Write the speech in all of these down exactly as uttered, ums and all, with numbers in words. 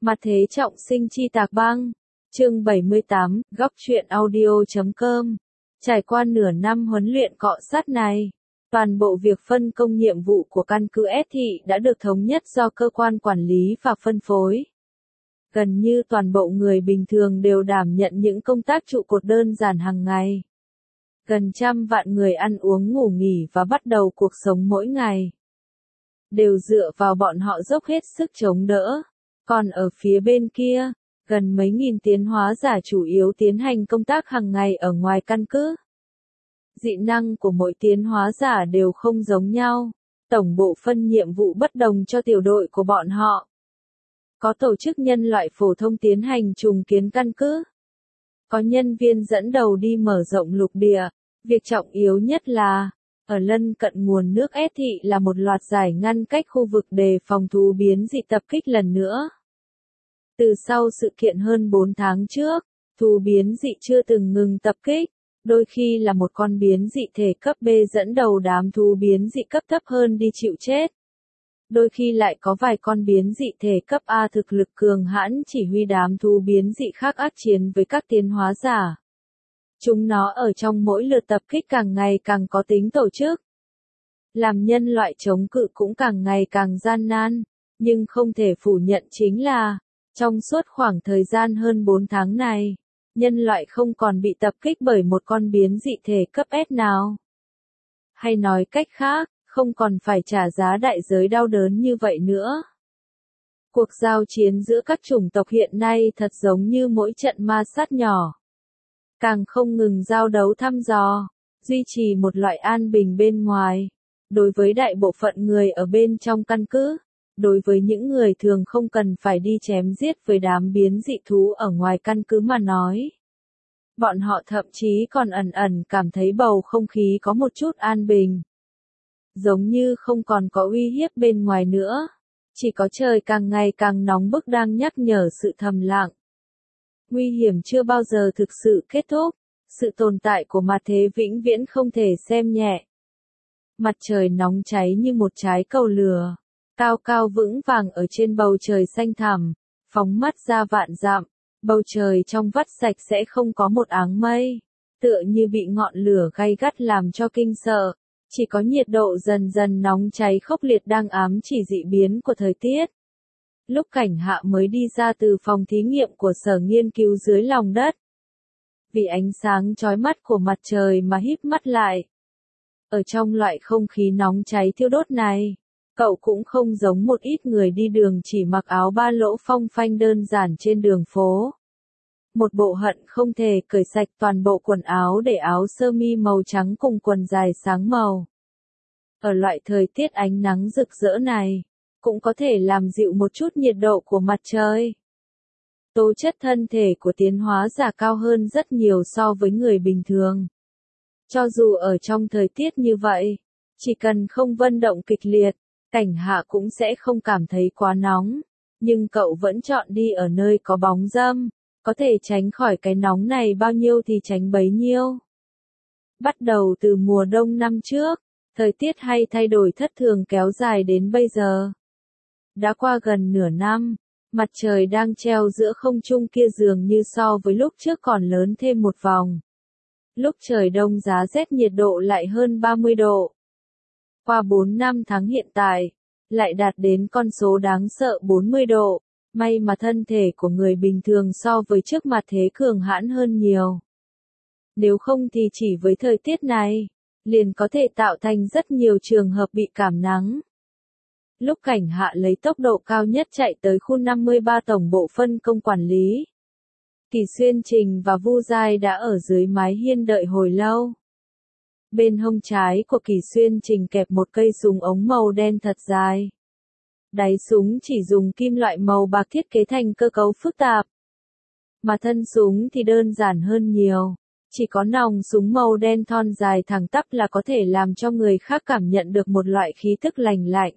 Mặt thế trọng sinh chi tạc băng. Chương bảy mươi tám, góc truyện audio chấm com. Trải qua nửa năm huấn luyện cọ sát này, toàn bộ việc phân công nhiệm vụ của căn cứ S thị đã được thống nhất do cơ quan quản lý và phân phối. Gần như toàn bộ người bình thường đều đảm nhận những công tác trụ cột đơn giản hàng ngày. Gần trăm vạn người ăn uống ngủ nghỉ và bắt đầu cuộc sống mỗi ngày đều dựa vào bọn họ dốc hết sức chống đỡ. Còn ở phía bên kia, gần mấy nghìn tiến hóa giả chủ yếu tiến hành công tác hàng ngày ở ngoài căn cứ. Dị năng của mỗi tiến hóa giả đều không giống nhau, tổng bộ phân nhiệm vụ bất đồng cho tiểu đội của bọn họ. Có tổ chức nhân loại phổ thông tiến hành trùng kiến căn cứ. Có nhân viên dẫn đầu đi mở rộng lục địa. Việc trọng yếu nhất là, ở lân cận nguồn nước S thị là một loạt giải ngăn cách khu vực đề phòng thú biến dị tập kích lần nữa. Từ sau sự kiện hơn bốn tháng trước, thú biến dị chưa từng ngừng tập kích, đôi khi là một con biến dị thể cấp B dẫn đầu đám thú biến dị cấp thấp hơn đi chịu chết. Đôi khi lại có vài con biến dị thể cấp A thực lực cường hãn chỉ huy đám thú biến dị khác ác chiến với các tiến hóa giả. Chúng nó ở trong mỗi lượt tập kích càng ngày càng có tính tổ chức. Làm nhân loại chống cự cũng càng ngày càng gian nan, nhưng không thể phủ nhận chính là, trong suốt khoảng thời gian hơn bốn tháng này, nhân loại không còn bị tập kích bởi một con biến dị thể cấp S nào. Hay nói cách khác, không còn phải trả giá đại giới đau đớn như vậy nữa. Cuộc giao chiến giữa các chủng tộc hiện nay thật giống như mỗi trận ma sát nhỏ. Càng không ngừng giao đấu thăm dò, duy trì một loại an bình bên ngoài. Đối với đại bộ phận người ở bên trong căn cứ, đối với những người thường không cần phải đi chém giết với đám biến dị thú ở ngoài căn cứ mà nói. Bọn họ thậm chí còn ẩn ẩn cảm thấy bầu không khí có một chút an bình. Giống như không còn có uy hiếp bên ngoài nữa. Chỉ có trời càng ngày càng nóng bức đang nhắc nhở sự thầm lặng. Nguy hiểm chưa bao giờ thực sự kết thúc, sự tồn tại của mặt thế vĩnh viễn không thể xem nhẹ. Mặt trời nóng cháy như một trái cầu lửa, cao cao vững vàng ở trên bầu trời xanh thẳm, phóng mắt ra vạn dặm, bầu trời trong vắt sạch sẽ không có một áng mây, tựa như bị ngọn lửa gay gắt làm cho kinh sợ, chỉ có nhiệt độ dần dần nóng cháy khốc liệt đang ám chỉ dị biến của thời tiết. Lúc Cảnh Hạ mới đi ra từ phòng thí nghiệm của sở nghiên cứu dưới lòng đất. Vì ánh sáng chói mắt của mặt trời mà híp mắt lại. Ở trong loại không khí nóng cháy thiêu đốt này, cậu cũng không giống một ít người đi đường chỉ mặc áo ba lỗ phong phanh đơn giản trên đường phố. Một bộ hận không thể cởi sạch toàn bộ quần áo để áo sơ mi màu trắng cùng quần dài sáng màu. Ở loại thời tiết ánh nắng rực rỡ này, cũng có thể làm dịu một chút nhiệt độ của mặt trời. Tố chất thân thể của tiến hóa giả cao hơn rất nhiều so với người bình thường. Cho dù ở trong thời tiết như vậy, chỉ cần không vận động kịch liệt, Cảnh Hạ cũng sẽ không cảm thấy quá nóng. Nhưng cậu vẫn chọn đi ở nơi có bóng râm, có thể tránh khỏi cái nóng này bao nhiêu thì tránh bấy nhiêu. Bắt đầu từ mùa đông năm trước, thời tiết hay thay đổi thất thường kéo dài đến bây giờ. Đã qua gần nửa năm, mặt trời đang treo giữa không trung kia dường như so với lúc trước còn lớn thêm một vòng. Lúc trời đông giá rét nhiệt độ lại hơn ba mươi độ. Qua bốn năm tháng hiện tại, lại đạt đến con số đáng sợ bốn mươi độ. May mà thân thể của người bình thường so với trước mặt thế cường hãn hơn nhiều. Nếu không thì chỉ với thời tiết này, liền có thể tạo thành rất nhiều trường hợp bị cảm nắng. Lúc Cảnh Hạ lấy tốc độ cao nhất chạy tới khu năm mươi ba tổng bộ phân công quản lý. Kỳ Xuyên Trình và Vu Giai đã ở dưới mái hiên đợi hồi lâu. Bên hông trái của Kỳ Xuyên Trình kẹp một cây súng ống màu đen thật dài. Đáy súng chỉ dùng kim loại màu bạc thiết kế thành cơ cấu phức tạp. Mà thân súng thì đơn giản hơn nhiều. Chỉ có nòng súng màu đen thon dài thẳng tắp là có thể làm cho người khác cảm nhận được một loại khí thức lành lạnh.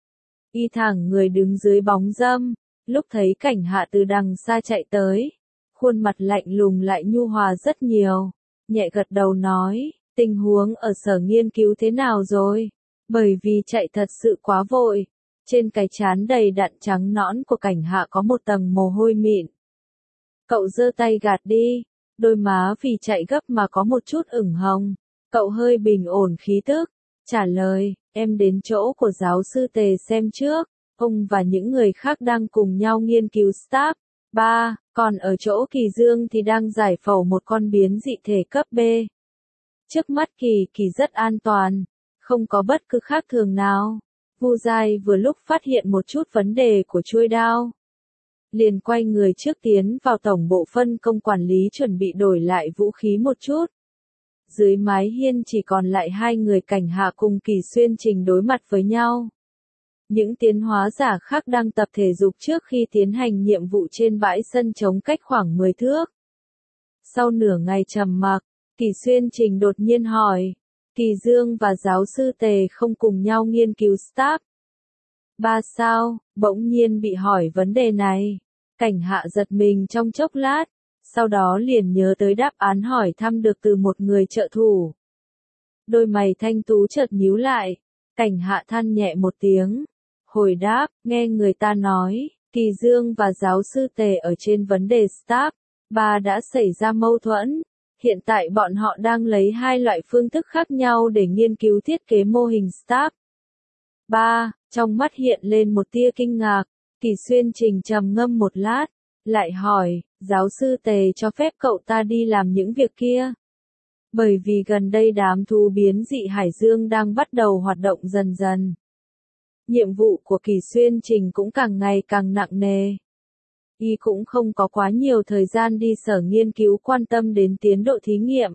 Y thẳng người đứng dưới bóng râm, lúc thấy Cảnh Hạ từ đằng xa chạy tới. Khuôn mặt lạnh lùng lại nhu hòa rất nhiều. Nhẹ gật đầu nói, tình huống ở sở nghiên cứu thế nào rồi? Bởi vì chạy thật sự quá vội. Trên cái trán đầy đặn trắng nõn của Cảnh Hạ có một tầng mồ hôi mịn. Cậu giơ tay gạt đi, đôi má vì chạy gấp mà có một chút ửng hồng. Cậu hơi bình ổn khí tức, trả lời, em đến chỗ của giáo sư Tề xem trước, ông và những người khác đang cùng nhau nghiên cứu Stab ba, còn ở chỗ Kỳ Dương thì đang giải phẫu một con biến dị thể cấp B. Trước mắt Kỳ Kỳ rất an toàn, không có bất cứ khác thường nào. Vu Giai vừa lúc phát hiện một chút vấn đề của chuôi đao, liền quay người trước tiến vào tổng bộ phân công quản lý chuẩn bị đổi lại vũ khí một chút. Dưới mái hiên chỉ còn lại hai người Cảnh Hạ cùng Kỳ Xuyên Trình đối mặt với nhau. Những tiến hóa giả khác đang tập thể dục trước khi tiến hành nhiệm vụ trên bãi sân trống cách khoảng mười thước. Sau nửa ngày trầm mặc, Kỳ Xuyên Trình đột nhiên hỏi, Kỳ Dương và giáo sư Tề không cùng nhau nghiên cứu Stab ba sao? Bỗng nhiên bị hỏi vấn đề này. Cảnh Hạ giật mình trong chốc lát, sau đó liền nhớ tới đáp án hỏi thăm được từ một người trợ thủ. Đôi mày thanh tú chợt nhíu lại, Cảnh Hạ than nhẹ một tiếng, hồi đáp, nghe người ta nói, Kỳ Dương và giáo sư Tề ở trên vấn đề Stab ba đã xảy ra mâu thuẫn. Hiện tại bọn họ đang lấy hai loại phương thức khác nhau để nghiên cứu thiết kế mô hình Stab ba, trong mắt hiện lên một tia kinh ngạc. Kỳ Xuyên Trình trầm ngâm một lát, lại hỏi, giáo sư Tề cho phép cậu ta đi làm những việc kia. Bởi vì gần đây đám thú biến dị Hải Dương đang bắt đầu hoạt động dần dần. Nhiệm vụ của Kỳ Xuyên Trình cũng càng ngày càng nặng nề. Y cũng không có quá nhiều thời gian đi sở nghiên cứu quan tâm đến tiến độ thí nghiệm.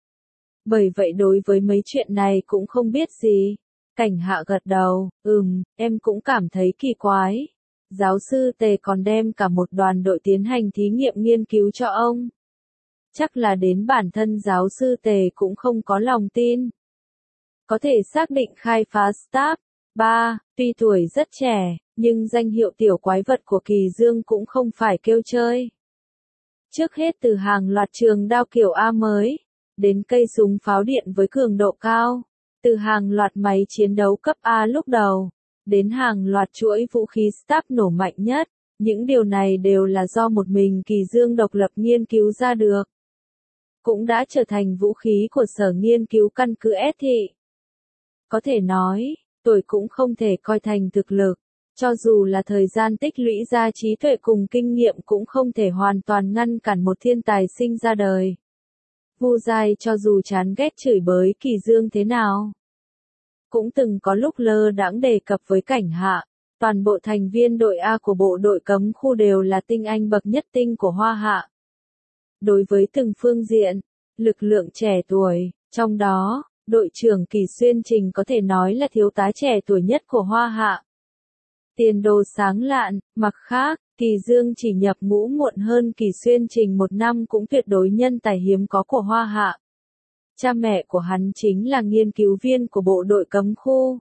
Bởi vậy đối với mấy chuyện này cũng không biết gì. Cảnh Hạ gật đầu, ừm, em cũng cảm thấy kỳ quái. Giáo sư Tề còn đem cả một đoàn đội tiến hành thí nghiệm nghiên cứu cho ông. Chắc là đến bản thân giáo sư Tề cũng không có lòng tin. Có thể xác định khai phá Stab ba, tuy tuổi rất trẻ, nhưng danh hiệu tiểu quái vật của Kỳ Dương cũng không phải kêu chơi. Trước hết từ hàng loạt trường đao kiểu A mới, đến cây súng pháo điện với cường độ cao, từ hàng loạt máy chiến đấu cấp A lúc đầu, đến hàng loạt chuỗi vũ khí Stab nổ mạnh nhất, những điều này đều là do một mình Kỳ Dương độc lập nghiên cứu ra được. Cũng đã trở thành vũ khí của sở nghiên cứu căn cứ S thị. Có thể nói, tuổi cũng không thể coi thành thực lực, cho dù là thời gian tích lũy ra trí tuệ cùng kinh nghiệm cũng không thể hoàn toàn ngăn cản một thiên tài sinh ra đời. Vu Giai cho dù chán ghét chửi bới Kỳ Dương thế nào, cũng từng có lúc lơ đãng đề cập với Cảnh Hạ, toàn bộ thành viên đội A của bộ đội cấm khu đều là tinh anh bậc nhất tinh của Hoa Hạ. Đối với từng phương diện, lực lượng trẻ tuổi, trong đó, đội trưởng Kỳ Xuyên Trình có thể nói là thiếu tá trẻ tuổi nhất của Hoa Hạ. Tiền đồ sáng lạn, mặt khác, Kỳ Dương chỉ nhập ngũ muộn hơn Kỳ Xuyên Trình một năm cũng tuyệt đối nhân tài hiếm có của Hoa Hạ. Cha mẹ của hắn chính là nghiên cứu viên của bộ đội cấm khu.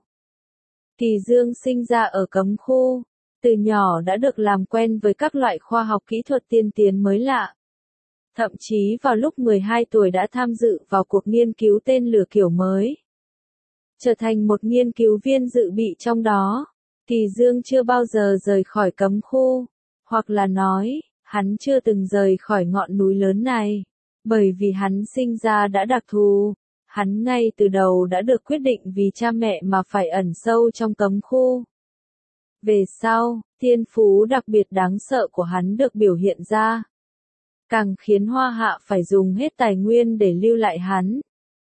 Kỳ Dương sinh ra ở cấm khu, từ nhỏ đã được làm quen với các loại khoa học kỹ thuật tiên tiến mới lạ. Thậm chí vào lúc mười hai tuổi đã tham dự vào cuộc nghiên cứu tên lửa kiểu mới. Trở thành một nghiên cứu viên dự bị trong đó, Kỳ Dương chưa bao giờ rời khỏi cấm khu, hoặc là nói, hắn chưa từng rời khỏi ngọn núi lớn này, bởi vì hắn sinh ra đã đặc thù, hắn ngay từ đầu đã được quyết định vì cha mẹ mà phải ẩn sâu trong cấm khu. Về sau, thiên phú đặc biệt đáng sợ của hắn được biểu hiện ra, càng khiến Hoa Hạ phải dùng hết tài nguyên để lưu lại hắn.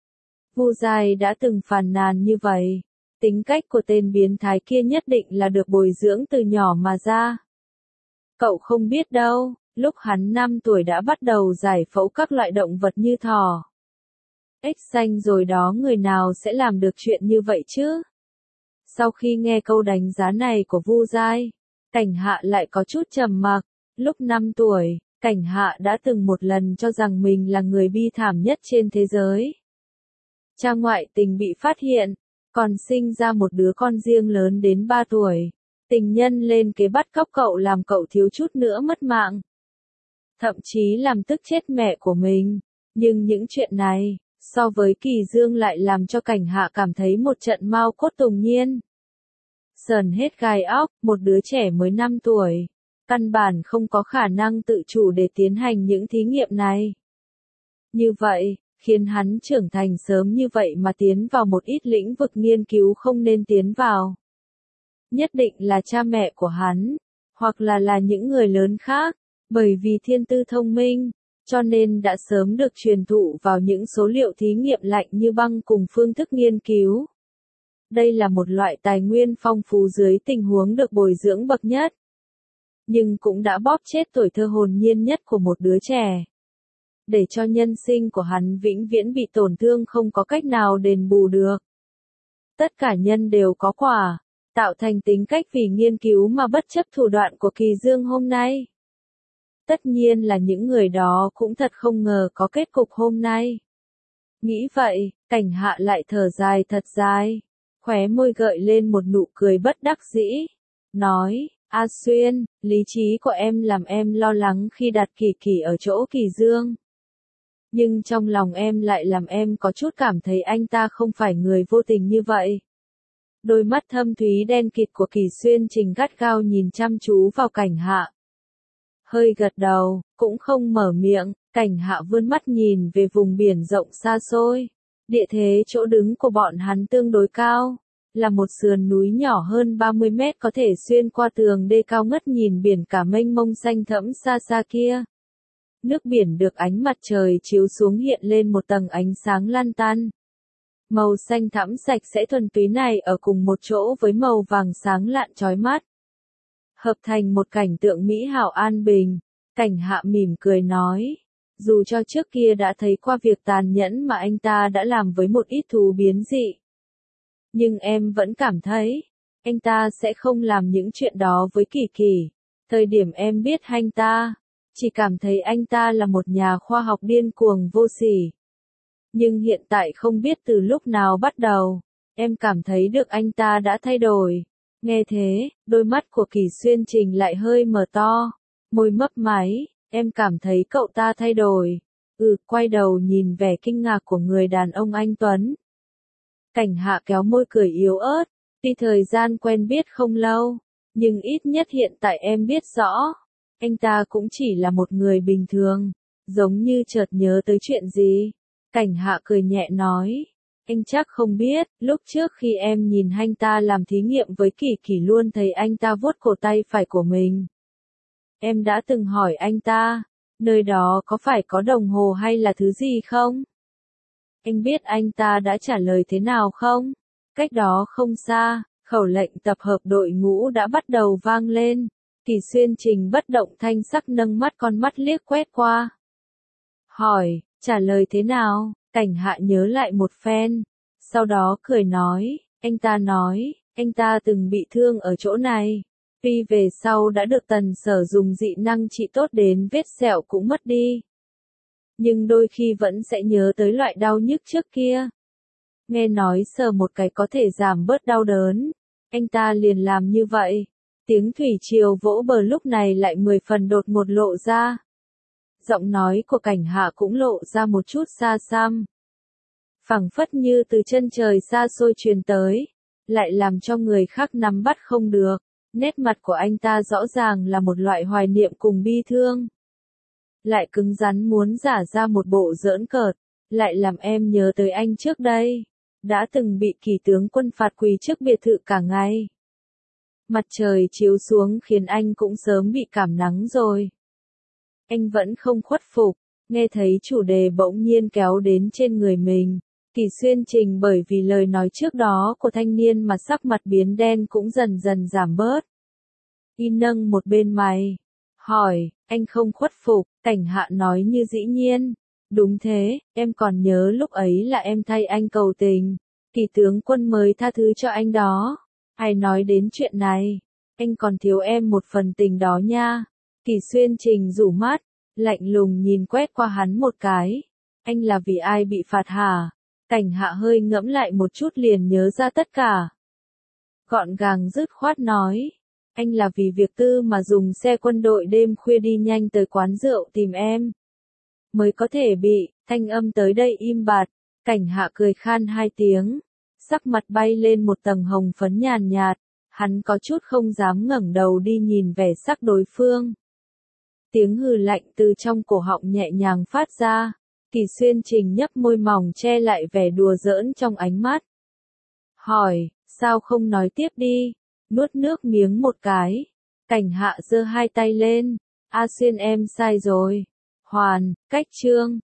Vu Giai đã từng phàn nàn như vậy, tính cách của tên biến thái kia nhất định là được bồi dưỡng từ nhỏ mà ra. Cậu không biết đâu, lúc hắn năm tuổi đã bắt đầu giải phẫu các loại động vật như thỏ, ếch xanh rồi đó, người nào sẽ làm được chuyện như vậy chứ? Sau khi nghe câu đánh giá này của Vu Giai, Cảnh Hạ lại có chút trầm mặc. Lúc năm tuổi, Cảnh Hạ đã từng một lần cho rằng mình là người bi thảm nhất trên thế giới. Cha ngoại tình bị phát hiện, còn sinh ra một đứa con riêng lớn đến ba tuổi. Tình nhân lên kế bắt cóc cậu làm cậu thiếu chút nữa mất mạng. Thậm chí làm tức chết mẹ của mình. Nhưng những chuyện này, so với Kỳ Dương lại làm cho Cảnh Hạ cảm thấy một trận mau cốt tùng nhiên. Sờn hết gai óc, một đứa trẻ mới năm tuổi. Căn bản không có khả năng tự chủ để tiến hành những thí nghiệm này. Như vậy, khiến hắn trưởng thành sớm như vậy mà tiến vào một ít lĩnh vực nghiên cứu không nên tiến vào. Nhất định là cha mẹ của hắn, hoặc là là những người lớn khác, bởi vì thiên tư thông minh, cho nên đã sớm được truyền thụ vào những số liệu thí nghiệm lạnh như băng cùng phương thức nghiên cứu. Đây là một loại tài nguyên phong phú dưới tình huống được bồi dưỡng bậc nhất. Nhưng cũng đã bóp chết tuổi thơ hồn nhiên nhất của một đứa trẻ. Để cho nhân sinh của hắn vĩnh viễn bị tổn thương không có cách nào đền bù được. Tất cả nhân đều có quả, tạo thành tính cách vì nghiên cứu mà bất chấp thủ đoạn của Kỳ Dương hôm nay. Tất nhiên là những người đó cũng thật không ngờ có kết cục hôm nay. Nghĩ vậy, Cảnh Hạ lại thở dài thật dài, khóe môi gợi lên một nụ cười bất đắc dĩ, nói, A Xuyên, lý trí của em làm em lo lắng khi đặt Kỳ Kỳ ở chỗ Kỳ Dương. Nhưng trong lòng em lại làm em có chút cảm thấy anh ta không phải người vô tình như vậy. Đôi mắt thâm thúy đen kịt của Kỳ Xuyên Trình gắt gao nhìn chăm chú vào Cảnh Hạ. Hơi gật đầu, cũng không mở miệng, Cảnh Hạ vươn mắt nhìn về vùng biển rộng xa xôi. Địa thế chỗ đứng của bọn hắn tương đối cao, là một sườn núi nhỏ hơn ba mươi mét có thể xuyên qua tường đê cao ngất nhìn biển cả mênh mông xanh thẫm xa xa kia. Nước biển được ánh mặt trời chiếu xuống hiện lên một tầng ánh sáng lan tan. Màu xanh thẫm sạch sẽ thuần túy này ở cùng một chỗ với màu vàng sáng lạn chói mắt. Hợp thành một cảnh tượng mỹ hảo an bình. Cảnh Hạ mỉm cười nói, dù cho trước kia đã thấy qua việc tàn nhẫn mà anh ta đã làm với một ít thú biến dị. Nhưng em vẫn cảm thấy, anh ta sẽ không làm những chuyện đó với Kỳ Kỳ. Thời điểm em biết anh ta, chỉ cảm thấy anh ta là một nhà khoa học điên cuồng vô sỉ. Nhưng hiện tại không biết từ lúc nào bắt đầu, em cảm thấy được anh ta đã thay đổi. Nghe thế, đôi mắt của Kỳ Xuyên Trình lại hơi mở to, môi mấp máy, em cảm thấy cậu ta thay đổi. Ừ, quay đầu nhìn vẻ kinh ngạc của người đàn ông anh Tuấn. Cảnh Hạ kéo môi cười yếu ớt, tuy thời gian quen biết không lâu, nhưng ít nhất hiện tại em biết rõ, anh ta cũng chỉ là một người bình thường, giống như chợt nhớ tới chuyện gì. Cảnh Hạ cười nhẹ nói, anh chắc không biết, lúc trước khi em nhìn anh ta làm thí nghiệm với Kỳ Kỳ luôn thấy anh ta vuốt cổ tay phải của mình. Em đã từng hỏi anh ta, nơi đó có phải có đồng hồ hay là thứ gì không? Anh biết anh ta đã trả lời thế nào không? Cách đó không xa, khẩu lệnh tập hợp đội ngũ đã bắt đầu vang lên. Kỳ Xuyên Trình bất động thanh sắc nâng mắt con mắt liếc quét qua. Hỏi, trả lời thế nào? Cảnh Hạ nhớ lại một phen. Sau đó cười nói, anh ta nói, anh ta từng bị thương ở chỗ này. Tuy về sau đã được Tần Sở dùng dị năng trị tốt đến vết sẹo cũng mất đi. Nhưng đôi khi vẫn sẽ nhớ tới loại đau nhức trước kia. Nghe nói sờ một cái có thể giảm bớt đau đớn. Anh ta liền làm như vậy. Tiếng thủy triều vỗ bờ lúc này lại mười phần đột ngột lộ ra. Giọng nói của Cảnh Hạ cũng lộ ra một chút xa xăm. Phảng phất như từ chân trời xa xôi truyền tới. Lại làm cho người khác nắm bắt không được. Nét mặt của anh ta rõ ràng là một loại hoài niệm cùng bi thương. Lại cứng rắn muốn giả ra một bộ giỡn cợt, lại làm em nhớ tới anh trước đây. Đã từng bị Kỳ tướng quân phạt quỳ trước biệt thự cả ngày. Mặt trời chiếu xuống khiến anh cũng sớm bị cảm nắng rồi. Anh vẫn không khuất phục, nghe thấy chủ đề bỗng nhiên kéo đến trên người mình. Kỳ Xuyên Trình bởi vì lời nói trước đó của thanh niên mà sắc mặt biến đen cũng dần dần giảm bớt. Y nâng một bên mày, hỏi, anh không khuất phục, Cảnh Hạ nói như dĩ nhiên. Đúng thế, em còn nhớ lúc ấy là em thay anh cầu tình. Kỳ tướng quân mới tha thứ cho anh đó. Ai nói đến chuyện này, anh còn thiếu em một phần tình đó nha. Kỳ Xuyên Trình rủ mắt, lạnh lùng nhìn quét qua hắn một cái. Anh là vì ai bị phạt hả? Cảnh Hạ hơi ngẫm lại một chút liền nhớ ra tất cả. Gọn gàng dứt khoát nói, anh là vì việc tư mà dùng xe quân đội đêm khuya đi nhanh tới quán rượu tìm em. Mới có thể bị, thanh âm tới đây im bặt, Cảnh Hạ cười khan hai tiếng, sắc mặt bay lên một tầng hồng phấn nhàn nhạt, Hắn có chút không dám ngẩng đầu đi nhìn vẻ sắc đối phương. Tiếng hừ lạnh từ trong cổ họng nhẹ nhàng phát ra. Kỳ Xuyên Trình nhấp môi mỏng che lại vẻ đùa giỡn trong ánh mắt. Hỏi, sao không nói tiếp đi? Nuốt nước miếng một cái. Cảnh Hạ giơ hai tay lên. A Xuyên em sai rồi. Hoàn, cách chương.